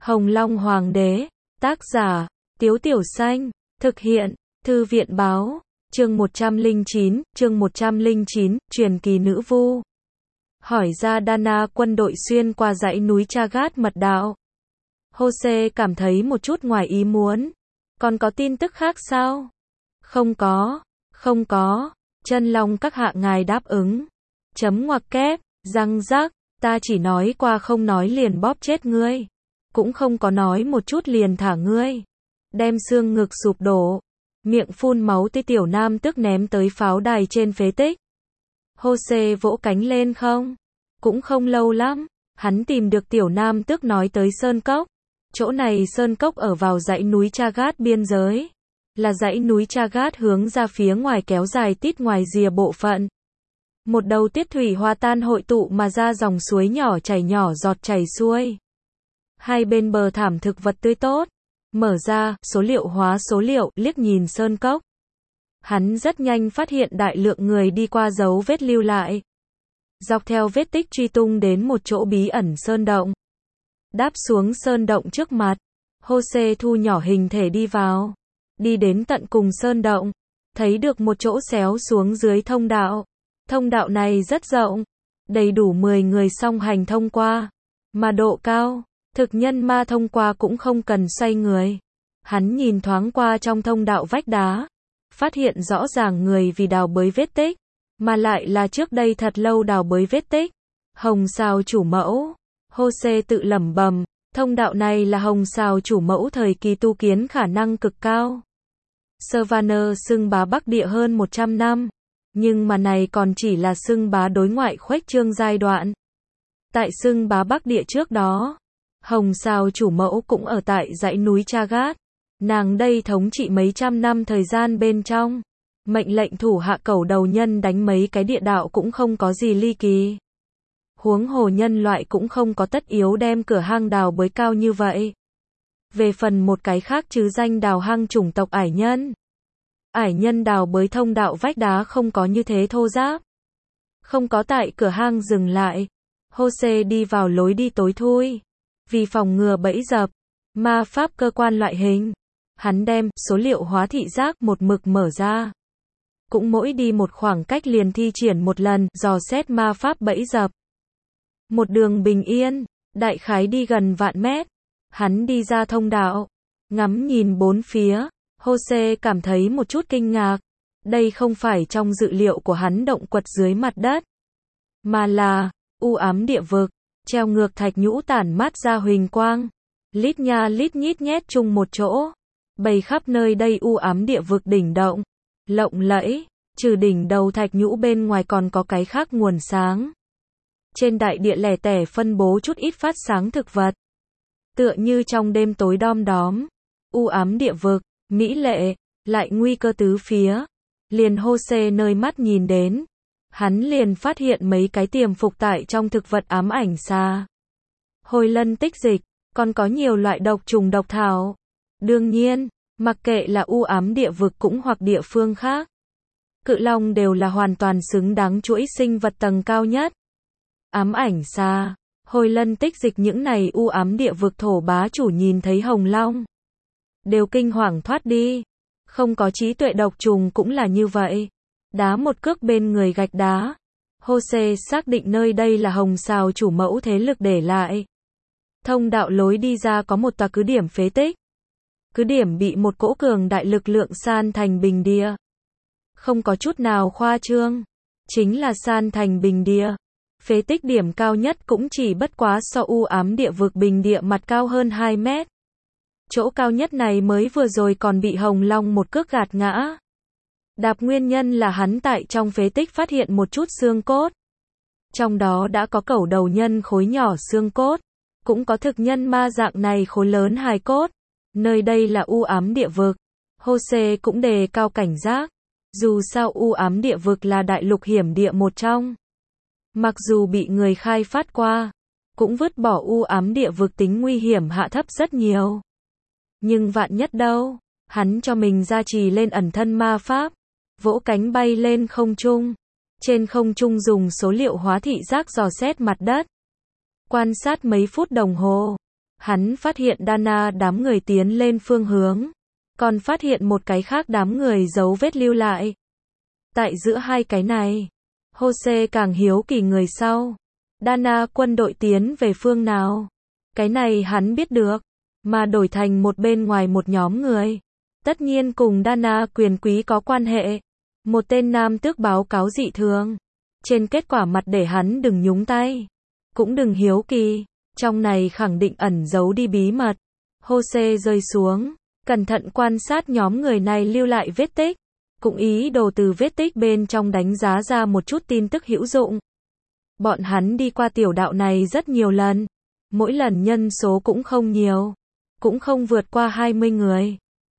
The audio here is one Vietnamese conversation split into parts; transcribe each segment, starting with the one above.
Hồng Long Hoàng đế, tác giả, Tiếu Tiểu Xanh, thực hiện, Thư viện báo, chương 109, truyền kỳ nữ vu. Hỏi ra Dana quân đội xuyên qua dãy núi Chagat mật đạo. Jose cảm thấy một chút ngoài ý muốn. Còn có tin tức khác sao? Không có, chân long các hạ ngài đáp ứng. Chấm ngoặc kép, răng rắc, ta chỉ nói qua không nói liền bóp chết ngươi. Cũng không có nói một chút liền thả ngươi. Đem xương ngực sụp đổ. Miệng phun máu tươi tiểu nam tức ném tới pháo đài trên phế tích. Jose vỗ cánh lên không? Cũng không lâu lắm. Hắn tìm được tiểu nam tức nói tới Sơn Cốc. Chỗ này Sơn Cốc ở vào dãy núi Chagat biên giới. Là dãy núi Chagat hướng ra phía ngoài kéo dài tít ngoài rìa bộ phận. Một đầu tiết thủy hòa tan hội tụ mà ra dòng suối nhỏ chảy nhỏ giọt chảy xuôi. Hai bên bờ thảm thực vật tươi tốt. Mở ra, số liệu hóa số liệu, liếc nhìn Sơn Cốc. Hắn rất nhanh phát hiện đại lượng người đi qua dấu vết lưu lại. Dọc theo vết tích truy tung đến một chỗ bí ẩn sơn động. Đáp xuống sơn động trước mặt. Jose thu nhỏ hình thể đi vào. Đi đến tận cùng sơn động. Thấy được một chỗ xéo xuống dưới thông đạo. Thông đạo này rất rộng. Đầy đủ 10 người song hành thông qua. Mà độ cao. Thực nhân ma thông qua cũng không cần xoay người. Hắn nhìn thoáng qua trong thông đạo vách đá. Phát hiện rõ ràng người vì đào bới vết tích. Mà lại là trước đây thật lâu đào bới vết tích. Hồng Sào chủ mẫu. Jose tự lẩm bẩm, thông đạo này là Hồng Sào chủ mẫu thời kỳ tu kiến khả năng cực cao. Savannah xưng bá Bắc Địa hơn 100 năm. Nhưng mà này còn chỉ là xưng bá đối ngoại khuếch trương giai đoạn. Tại xưng bá Bắc Địa trước đó, Hồng Sào chủ mẫu cũng ở tại dãy núi Chagat. Nàng đây thống trị mấy trăm năm thời gian bên trong. Mệnh lệnh thủ hạ cẩu đầu nhân đánh mấy cái địa đạo cũng không có gì ly kỳ. Huống hồ nhân loại cũng không có tất yếu đem cửa hang đào bới cao như vậy. Về phần một cái khác chứ danh đào hang chủng tộc ải nhân. Ải nhân đào bới thông đạo vách đá không có như thế thô ráp. Không có tại cửa hang dừng lại. Jose đi vào lối đi tối thui. Vì phòng ngừa bẫy dập, ma pháp cơ quan loại hình. Hắn đem số liệu hóa thị giác một mực mở ra. Cũng mỗi đi một khoảng cách liền thi triển một lần, dò xét ma pháp bẫy dập. Một đường bình yên, đại khái đi gần vạn mét. Hắn đi ra thông đạo, ngắm nhìn bốn phía. Jose cảm thấy một chút kinh ngạc. Đây không phải trong dự liệu của hắn động quật dưới mặt đất. Mà là, u ám địa vực, treo ngược thạch nhũ tản mát ra huỳnh quang. Lít nha lít nhít nhét chung một chỗ. Bày khắp nơi đây u ám địa vực đỉnh động. Lộng lẫy, trừ đỉnh đầu thạch nhũ bên ngoài còn có cái khác nguồn sáng. Trên đại địa lẻ tẻ phân bố chút ít phát sáng thực vật. Tựa như trong đêm tối đom đóm. U ám địa vực, mỹ lệ, lại nguy cơ tứ phía. Liền Jose nơi mắt nhìn đến. Hắn liền phát hiện mấy cái tiềm phục tại trong thực vật ám ảnh xa. Hồi lân tích dịch, còn có nhiều loại độc trùng độc thảo. Đương nhiên, mặc kệ là u ám địa vực cũng hoặc địa phương khác. Cự long đều là hoàn toàn xứng đáng chuỗi sinh vật tầng cao nhất. Ám ảnh xa, hồi lân tích dịch những này u ám địa vực thổ bá chủ nhìn thấy hồng long. Đều kinh hoàng thoát đi. Không có trí tuệ độc trùng cũng là như vậy. Đá một cước bên người gạch đá. Jose xác định nơi đây là Hồng Sào chủ mẫu thế lực để lại. Thông đạo lối đi ra có một tòa cứ điểm phế tích. Cứ điểm bị một cỗ cường đại lực lượng san thành bình địa. Không có chút nào khoa trương. Chính là san thành bình địa. Phế tích điểm cao nhất cũng chỉ bất quá so u ám địa vực bình địa mặt cao hơn 2 mét. Chỗ cao nhất này mới vừa rồi còn bị Hồng Long một cước gạt ngã. Đạp nguyên nhân là hắn tại trong phế tích phát hiện một chút xương cốt. Trong đó đã có cẩu đầu nhân khối nhỏ xương cốt. Cũng có thực nhân ma dạng này khối lớn hài cốt. Nơi đây là u ám địa vực. Jose cũng đề cao cảnh giác. Dù sao u ám địa vực là đại lục hiểm địa một trong. Mặc dù bị người khai phát qua, cũng vứt bỏ u ám địa vực tính nguy hiểm hạ thấp rất nhiều. Nhưng vạn nhất đâu, hắn cho mình gia trì lên ẩn thân ma pháp, vỗ cánh bay lên không trung. Trên không trung dùng số liệu hóa thị giác dò xét mặt đất. Quan sát mấy phút đồng hồ, Hắn phát hiện Dana đám người tiến lên phương hướng, còn phát hiện một cái khác đám người dấu vết lưu lại. Tại giữa hai cái này, Jose càng hiếu kỳ người sau. Dana quân đội tiến về phương nào? Cái này hắn biết được, mà đổi thành một bên ngoài một nhóm người. Tất nhiên cùng Dana quyền quý có quan hệ. Một tên nam tước báo cáo dị thường. Trên kết quả mặt để hắn đừng nhúng tay. Cũng đừng hiếu kỳ. Trong này khẳng định ẩn giấu đi bí mật. Jose rơi xuống, cẩn thận quan sát nhóm người này lưu lại vết tích. Cũng ý đồ từ vết tích bên trong đánh giá ra một chút tin tức hữu dụng. Bọn hắn đi qua tiểu đạo này rất nhiều lần. Mỗi lần nhân số cũng không nhiều. Cũng không vượt qua 20 người.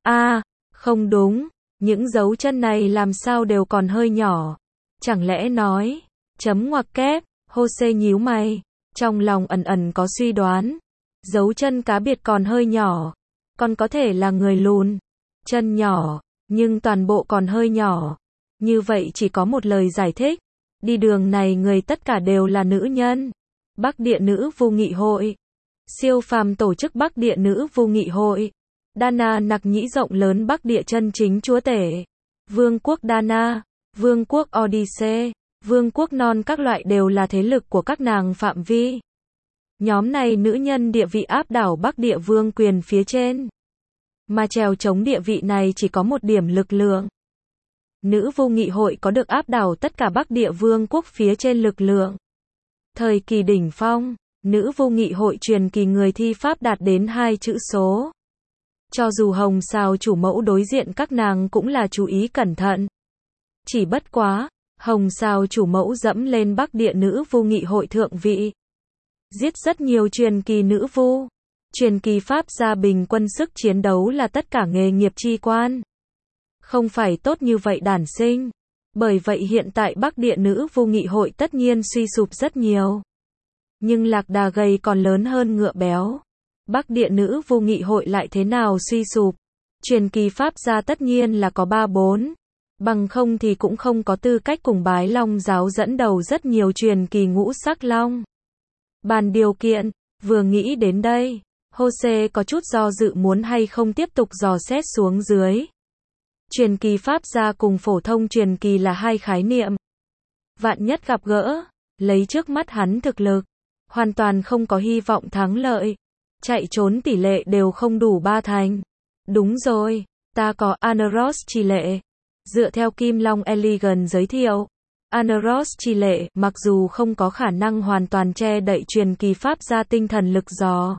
Không đúng. Những dấu chân này làm sao đều còn hơi nhỏ. Chẳng lẽ nói, chấm ngoặc kép, Jose nhíu mày. Trong lòng ẩn ẩn có suy đoán. Dấu chân cá biệt còn hơi nhỏ. Còn có thể là người lùn. Chân nhỏ, nhưng toàn bộ còn hơi nhỏ. Như vậy chỉ có một lời giải thích. Đi đường này người tất cả đều là nữ nhân. Bắc Địa Nữ Vu Nghị Hội. Siêu phàm tổ chức Bắc Địa Nữ Vu Nghị Hội. Dana nặc nhĩ rộng lớn Bắc Địa chân chính chúa tể. Vương quốc Dana, Vương quốc Odyssey, Vương quốc Non các loại đều là thế lực của các nàng phạm vi. Nhóm này nữ nhân địa vị áp đảo Bắc Địa vương quyền phía trên. Mà trèo chống địa vị này chỉ có một điểm lực lượng. Nữ Vu Nghị Hội có được áp đảo tất cả Bắc Địa vương quốc phía trên lực lượng. Thời kỳ đỉnh phong, Nữ Vu Nghị Hội truyền kỳ người thi pháp đạt đến 2 chữ số. Cho dù Hồng Sào chủ mẫu đối diện các nàng cũng là chú ý cẩn thận. Chỉ bất quá, Hồng Sào chủ mẫu dẫm lên Bắc Địa Nữ Vu Nghị Hội thượng vị. Giết rất nhiều truyền kỳ nữ vu. Truyền kỳ pháp gia bình quân sức chiến đấu là tất cả nghề nghiệp chi quan. Không phải tốt như vậy đản sinh. Bởi vậy hiện tại Bắc Địa Nữ Vu Nghị Hội tất nhiên suy sụp rất nhiều. Nhưng lạc đà gầy còn lớn hơn ngựa béo. Bắc Địa Nữ Vu Nghị Hội lại thế nào suy sụp? Truyền kỳ pháp gia tất nhiên là có 3-4. Bằng không thì cũng không có tư cách cùng Bái Long giáo dẫn đầu rất nhiều truyền kỳ ngũ sắc long. Bàn điều kiện, vừa nghĩ đến đây, Jose có chút do dự muốn hay không tiếp tục dò xét xuống dưới. Truyền kỳ pháp gia cùng phổ thông truyền kỳ là hai khái niệm. Vạn nhất gặp gỡ, lấy trước mắt hắn thực lực, hoàn toàn không có hy vọng thắng lợi. Chạy trốn tỷ lệ đều không đủ 3 thành. Đúng rồi, ta có Aneros chi lệ. Dựa theo Kim Long Elegant giới thiệu, Aneros chi lệ mặc dù không có khả năng hoàn toàn che đậy truyền kỳ pháp gia tinh thần lực dò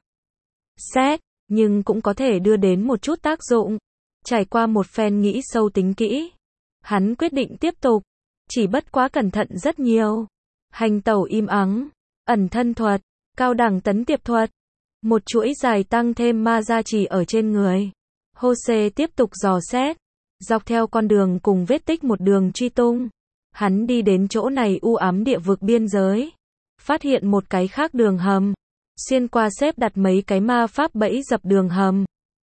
xét, nhưng cũng có thể đưa đến một chút tác dụng. Trải qua một phen nghĩ sâu tính kỹ, hắn quyết định tiếp tục, chỉ bất quá cẩn thận rất nhiều. Hành tẩu im ắng, ẩn thân thuật, cao đẳng tấn tiệp thuật, một chuỗi dài tăng thêm ma gia trì ở trên người. Jose tiếp tục dò xét, dọc theo con đường cùng vết tích một đường truy tung. Hắn đi đến chỗ này u ám địa vực biên giới, phát hiện một cái khác đường hầm, xuyên qua xếp đặt mấy cái ma pháp bẫy dập đường hầm.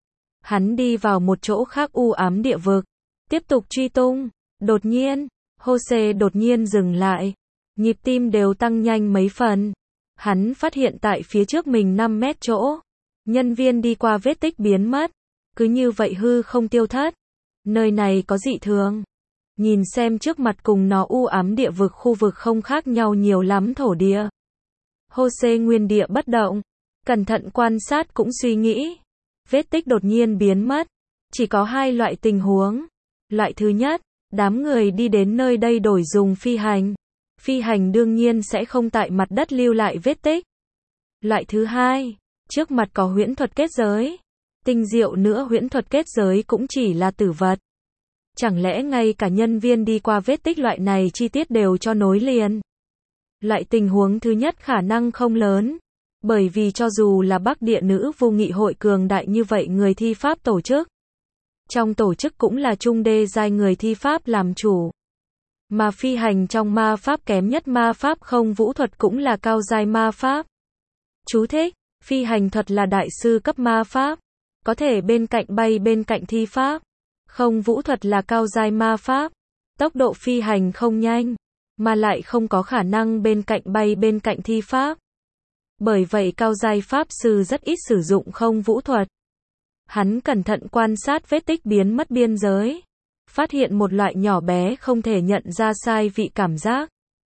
Hắn đi vào một chỗ khác u ám địa vực, tiếp tục truy tung. Đột nhiên, Jose đột nhiên dừng lại, nhịp tim đều tăng nhanh mấy phần. Hắn phát hiện tại phía trước mình 5 mét chỗ, nhân viên đi qua vết tích biến mất, cứ như vậy hư không tiêu thất. Nơi này có dị thường. Nhìn xem trước mặt cùng nó u ám địa vực khu vực không khác nhau nhiều lắm thổ địa. Jose nguyên địa bất động, cẩn thận quan sát cũng suy nghĩ. Vết tích đột nhiên biến mất. Chỉ có 2 loại tình huống. Loại thứ nhất, đám người đi đến nơi đây đổi dùng phi hành. Phi hành đương nhiên sẽ không tại mặt đất lưu lại vết tích. Loại thứ hai, trước mặt có huyễn thuật kết giới. Tinh diệu nữa huyễn thuật kết giới cũng chỉ là tử vật. Chẳng lẽ ngay cả nhân viên đi qua vết tích loại này chi tiết đều cho nối liền? Loại tình huống thứ nhất khả năng không lớn. Bởi vì cho dù là Bắc Địa Nữ Vu Nghị Hội cường đại như vậy người thi pháp tổ chức. Trong tổ chức cũng là trung đê giai người thi pháp làm chủ. Mà phi hành trong ma pháp kém nhất ma pháp không vũ thuật cũng là cao giai ma pháp. Chú thích, phi hành thuật là đại sư cấp ma pháp. Có thể bên cạnh bay bên cạnh thi pháp. Không vũ thuật là cao giai ma pháp. Tốc độ phi hành không nhanh, mà lại không có khả năng bên cạnh bay bên cạnh thi pháp. Bởi vậy cao giai pháp sư rất ít sử dụng không vũ thuật. Hắn cẩn thận quan sát vết tích biến mất biên giới. Phát hiện một loại nhỏ bé không thể nhận ra sai vị cảm giác.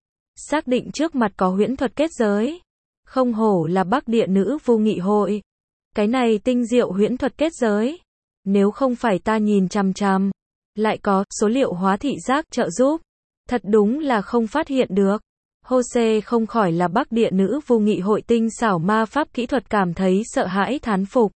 Xác định trước mặt có huyễn thuật kết giới. Không hổ là Bắc Địa Nữ Vu nghị hội. Cái này tinh diệu huyễn thuật kết giới. Nếu không phải ta nhìn chằm chằm, lại có số liệu hóa thị giác trợ giúp. Thật đúng là không phát hiện được. Jose không khỏi là Bắc Địa Nữ Vu nghị hội tinh xảo ma pháp kỹ thuật cảm thấy sợ hãi thán phục.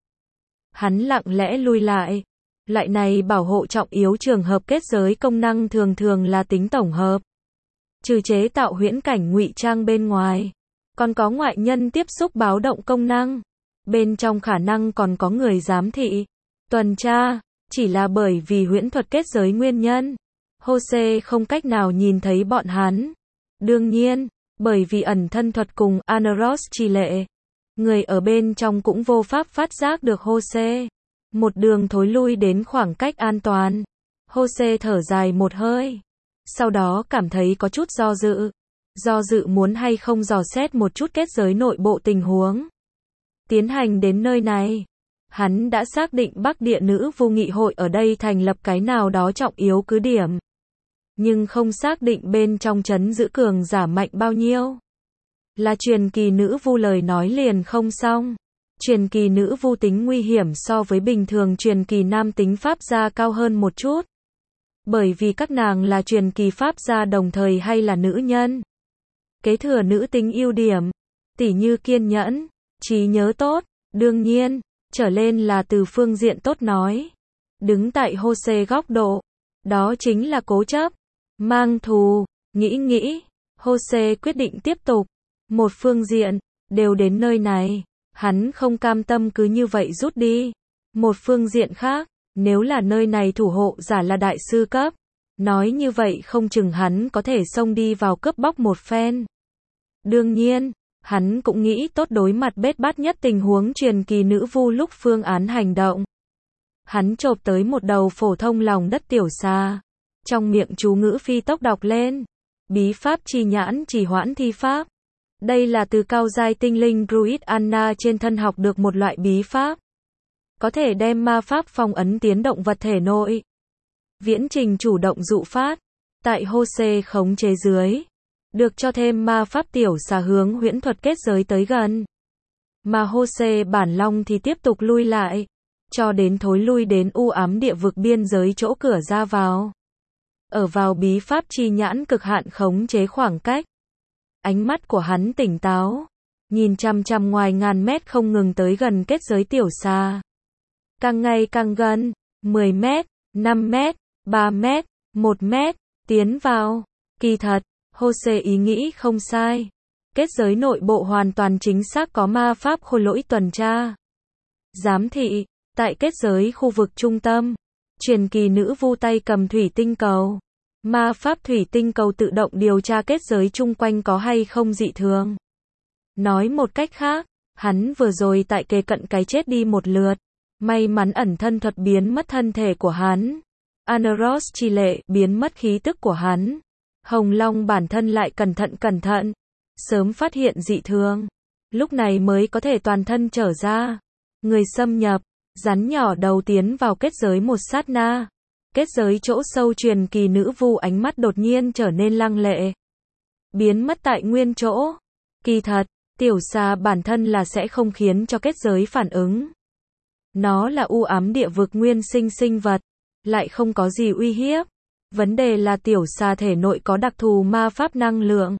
Hắn lặng lẽ lui lại. Loại này bảo hộ trọng yếu trường hợp kết giới công năng thường thường là tính tổng hợp. Trừ chế tạo huyễn cảnh ngụy trang bên ngoài, còn có ngoại nhân tiếp xúc báo động công năng. Bên trong khả năng còn có người giám thị, tuần tra, chỉ là bởi vì huyễn thuật kết giới nguyên nhân. Jose không cách nào nhìn thấy bọn hắn. Đương nhiên, bởi vì ẩn thân thuật cùng Anaros trì lệ, người ở bên trong cũng vô pháp phát giác được Jose. Một đường thối lui đến khoảng cách an toàn. Jose thở dài một hơi. Sau đó cảm thấy có chút do dự. Do dự muốn hay không dò xét một chút kết giới nội bộ tình huống. Tiến hành đến nơi này, hắn đã xác định Bắc Địa Nữ Vu nghị hội ở đây thành lập cái nào đó trọng yếu cứ điểm. Nhưng không xác định bên trong trấn giữ cường giả mạnh bao nhiêu. Là truyền kỳ nữ vu lời nói liền không xong. Truyền kỳ nữ vu tính nguy hiểm so với bình thường truyền kỳ nam tính pháp gia cao hơn một chút. Bởi vì các nàng là truyền kỳ pháp gia đồng thời hay là nữ nhân. Kế thừa nữ tính ưu điểm, tỉ như kiên nhẫn, trí nhớ tốt, đương nhiên, trở lên là từ phương diện tốt nói. Đứng tại Jose góc độ, đó chính là cố chấp, mang thù, nghĩ, Jose quyết định tiếp tục. Một phương diện, đều đến nơi này, hắn không cam tâm cứ như vậy rút đi. Một phương diện khác, nếu là nơi này thủ hộ giả là đại sư cấp, nói như vậy không chừng hắn có thể xông đi vào cướp bóc một phen. Đương nhiên, hắn cũng nghĩ tốt đối mặt bết bát nhất tình huống truyền kỳ nữ vu lúc phương án hành động. Hắn chộp tới một đầu phổ thông lòng đất tiểu xà. Trong miệng chú ngữ phi tốc đọc lên. Bí pháp trì nhãn trì hoãn thi pháp. Đây là từ cao giai tinh linh Druid Anna trên thân học được một loại bí pháp. Có thể đem ma pháp phong ấn tiến động vật thể nội. Viễn trình chủ động dụ phát. Tại Jose khống chế dưới. Được cho thêm ma pháp tiểu xà hướng huyễn thuật kết giới tới gần. Mà Jose bản long thì tiếp tục lui lại. Cho đến thối lui đến u ám địa vực biên giới chỗ cửa ra vào. Ở vào bí pháp chi nhãn cực hạn khống chế khoảng cách. Ánh mắt của hắn tỉnh táo. Nhìn chằm chằm ngoài ngàn mét không ngừng tới gần kết giới tiểu xà. Càng ngày càng gần. 10 mét, 5 mét, 3 mét, 1 mét. Tiến vào. Kỳ thật, Jose ý nghĩ không sai. Kết giới nội bộ hoàn toàn chính xác có ma pháp khôi lỗi tuần tra. Giám thị. Tại kết giới khu vực trung tâm. Truyền kỳ nữ vu tay cầm thủy tinh cầu. Ma pháp thủy tinh cầu tự động điều tra kết giới chung quanh có hay không dị thường. Nói một cách khác, hắn vừa rồi tại kề cận cái chết đi một lượt. May mắn ẩn thân thuật biến mất thân thể của hắn. Anaros trì lệ biến mất khí tức của hắn. Hồng Long bản thân lại cẩn thận. Sớm phát hiện dị thường. Lúc này mới có thể toàn thân trở ra. Người xâm nhập. Rắn nhỏ đầu tiến vào kết giới một sát na. Kết giới chỗ sâu truyền kỳ nữ vu ánh mắt đột nhiên trở nên lăng lệ. Biến mất tại nguyên chỗ. Kỳ thật, tiểu xà bản thân là sẽ không khiến cho kết giới phản ứng. Nó là u ám địa vực nguyên sinh vật. Lại không có gì uy hiếp. Vấn đề là tiểu xà thể nội có đặc thù ma pháp năng lượng.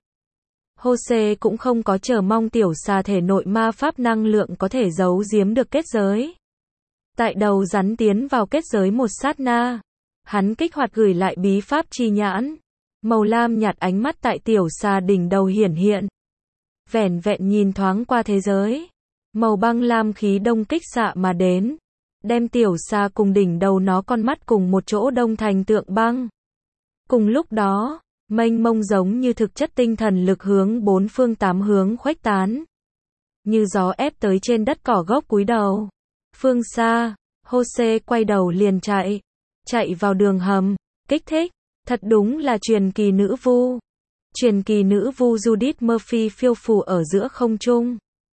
Jose cũng không có chờ mong tiểu xà thể nội ma pháp năng lượng có thể giấu giếm được kết giới. Tại đầu rắn tiến vào kết giới một sát na. Hắn kích hoạt gửi lại bí pháp chi nhãn. Màu lam nhạt ánh mắt tại tiểu xà đỉnh đầu hiển hiện. Vẻn vẹn nhìn thoáng qua thế giới. Màu băng lam khí đông kích xạ mà đến. Đem tiểu xà cùng đỉnh đầu nó con mắt cùng một chỗ đông thành tượng băng. Cùng lúc đó, mênh mông giống như thực chất tinh thần lực hướng bốn phương tám hướng khuếch tán. Như gió ép tới trên đất cỏ gốc cúi đầu. Phương xa, Jose quay đầu liền chạy. Chạy vào đường hầm, kích thích. Thật đúng là truyền kỳ nữ vu. Truyền kỳ nữ vu Judith Murphy phiêu phù ở giữa không trung.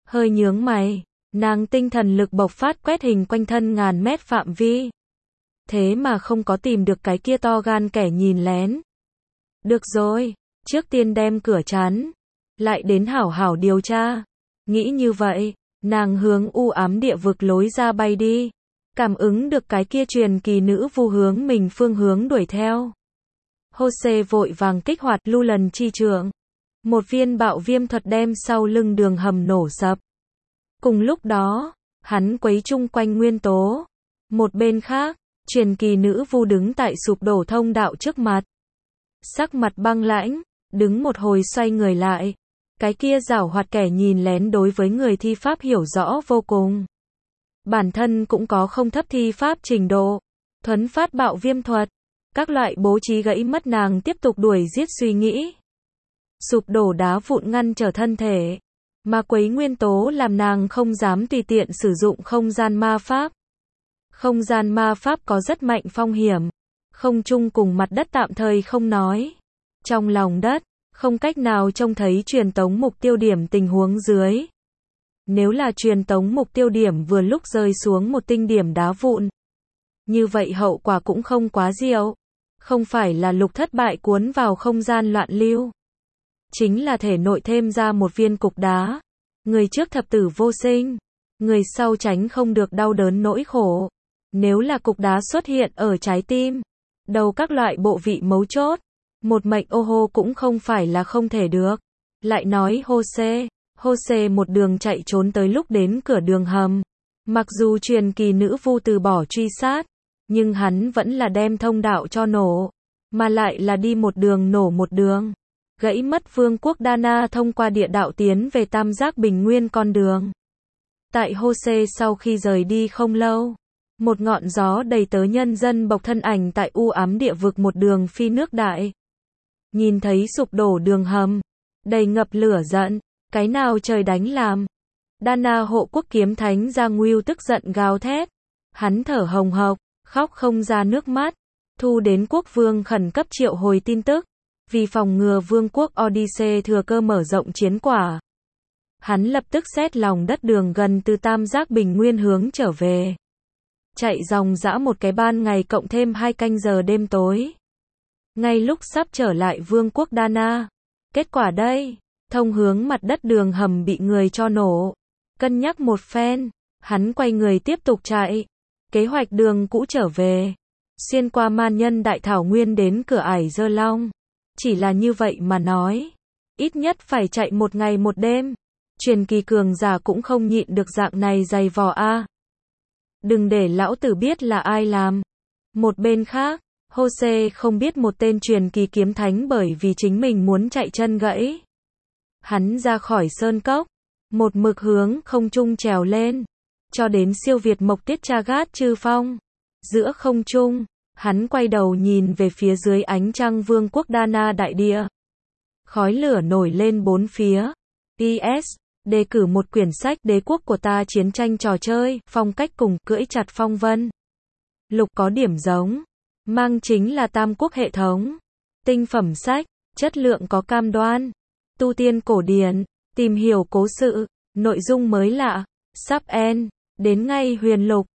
hơi nhướng mày, nàng tinh thần lực bộc phát quét hình quanh thân ngàn mét phạm vi. Thế mà không có tìm được cái kia to gan kẻ nhìn lén. Được rồi, trước tiên đem cửa chắn, lại đến hảo hảo điều tra. Nghĩ như vậy, nàng hướng u ám địa vực lối ra bay đi. Cảm ứng được cái kia truyền kỳ nữ vu hướng mình phương hướng đuổi theo. Jose vội vàng kích hoạt lưu lần chi trường. Một viên bạo viêm thuật đem sau lưng đường hầm nổ sập. Cùng lúc đó, hắn quấy chung quanh nguyên tố. Một bên khác, truyền kỳ nữ vu đứng tại sụp đổ thông đạo trước mặt. Sắc mặt băng lãnh, đứng một hồi xoay người lại. Cái kia giảo hoạt kẻ nhìn lén đối với người thi pháp hiểu rõ vô cùng. Bản thân cũng có không thấp thi pháp trình độ. Thuấn phát bạo viêm thuật. Các loại bố trí gãy mất nàng tiếp tục đuổi giết suy nghĩ. Sụp đổ đá vụn ngăn trở thân thể. Mà quấy nguyên tố làm nàng không dám tùy tiện sử dụng không gian ma pháp. Không gian ma pháp có rất mạnh phong hiểm. Không trung cùng mặt đất tạm thời không nói. Trong lòng đất, không cách nào trông thấy truyền tống mục tiêu điểm tình huống dưới. Nếu là truyền tống mục tiêu điểm vừa lúc rơi xuống một tinh điểm đá vụn. Như vậy hậu quả cũng không quá diệu. Không phải là lục thất bại cuốn vào không gian loạn lưu. Chính là thể nội thêm ra một viên cục đá. Người trước thập tử vô sinh. Người sau tránh không được đau đớn nỗi khổ. Nếu là cục đá xuất hiện ở trái tim, đầu các loại bộ vị mấu chốt, một mệnh ô hô cũng không phải là không thể được. Lại nói Jose một đường chạy trốn tới lúc đến cửa đường hầm. Mặc dù truyền kỳ nữ vu từ bỏ truy sát, nhưng hắn vẫn là đem thông đạo cho nổ, mà lại là đi một đường nổ một đường. Gãy mất vương quốc Dana thông qua địa đạo tiến về Tam Giác Bình Nguyên con đường. Tại Jose sau khi rời đi không lâu, một ngọn gió đầy tớ nhân dân bộc thân ảnh tại u ám địa vực một đường phi nước đại. Nhìn thấy sụp đổ đường hầm, đầy ngập lửa giận, cái nào trời đánh làm. Dana hộ quốc kiếm thánh Gia Nguyu tức giận gào thét. Hắn thở hồng hộc, khóc không ra nước mắt. Thu đến quốc vương khẩn cấp triệu hồi tin tức. Vì phòng ngừa vương quốc Odyssey thừa cơ mở rộng chiến quả. Hắn lập tức xét lòng đất đường gần từ Tam Giác Bình Nguyên hướng trở về. Chạy dòng dã một cái ban ngày cộng thêm 2 canh giờ đêm tối. Ngay lúc sắp trở lại vương quốc Dana. Kết quả đây, thông hướng mặt đất đường hầm bị người cho nổ. Cân nhắc một phen, hắn quay người tiếp tục chạy. Kế hoạch đường cũ trở về. Xuyên qua man nhân đại thảo nguyên đến cửa ải Dơ Long. Chỉ là như vậy mà nói. Ít nhất phải chạy một ngày một đêm. Truyền kỳ cường giả cũng không nhịn được dạng này dày vò a. Đừng để lão tử biết là ai làm. Một bên khác, Jose không biết một tên truyền kỳ kiếm thánh bởi vì chính mình muốn chạy chân gãy. Hắn ra khỏi sơn cốc, một mực hướng không trung trèo lên, cho đến siêu việt mộc tiết Chagat Chư Phong. Giữa không trung, hắn quay đầu nhìn về phía dưới ánh trăng vương quốc Dana đại địa. Khói lửa nổi lên bốn phía. PS, đề cử một quyển sách đế quốc của ta chiến tranh trò chơi, phong cách cùng cưỡi chặt phong vân. Lục có điểm giống. Mang chính là tam quốc hệ thống. Tinh phẩm sách, chất lượng có cam đoan. Tu tiên cổ điển, tìm hiểu cố sự, nội dung mới lạ. Sắp end, đến ngay huyền lục.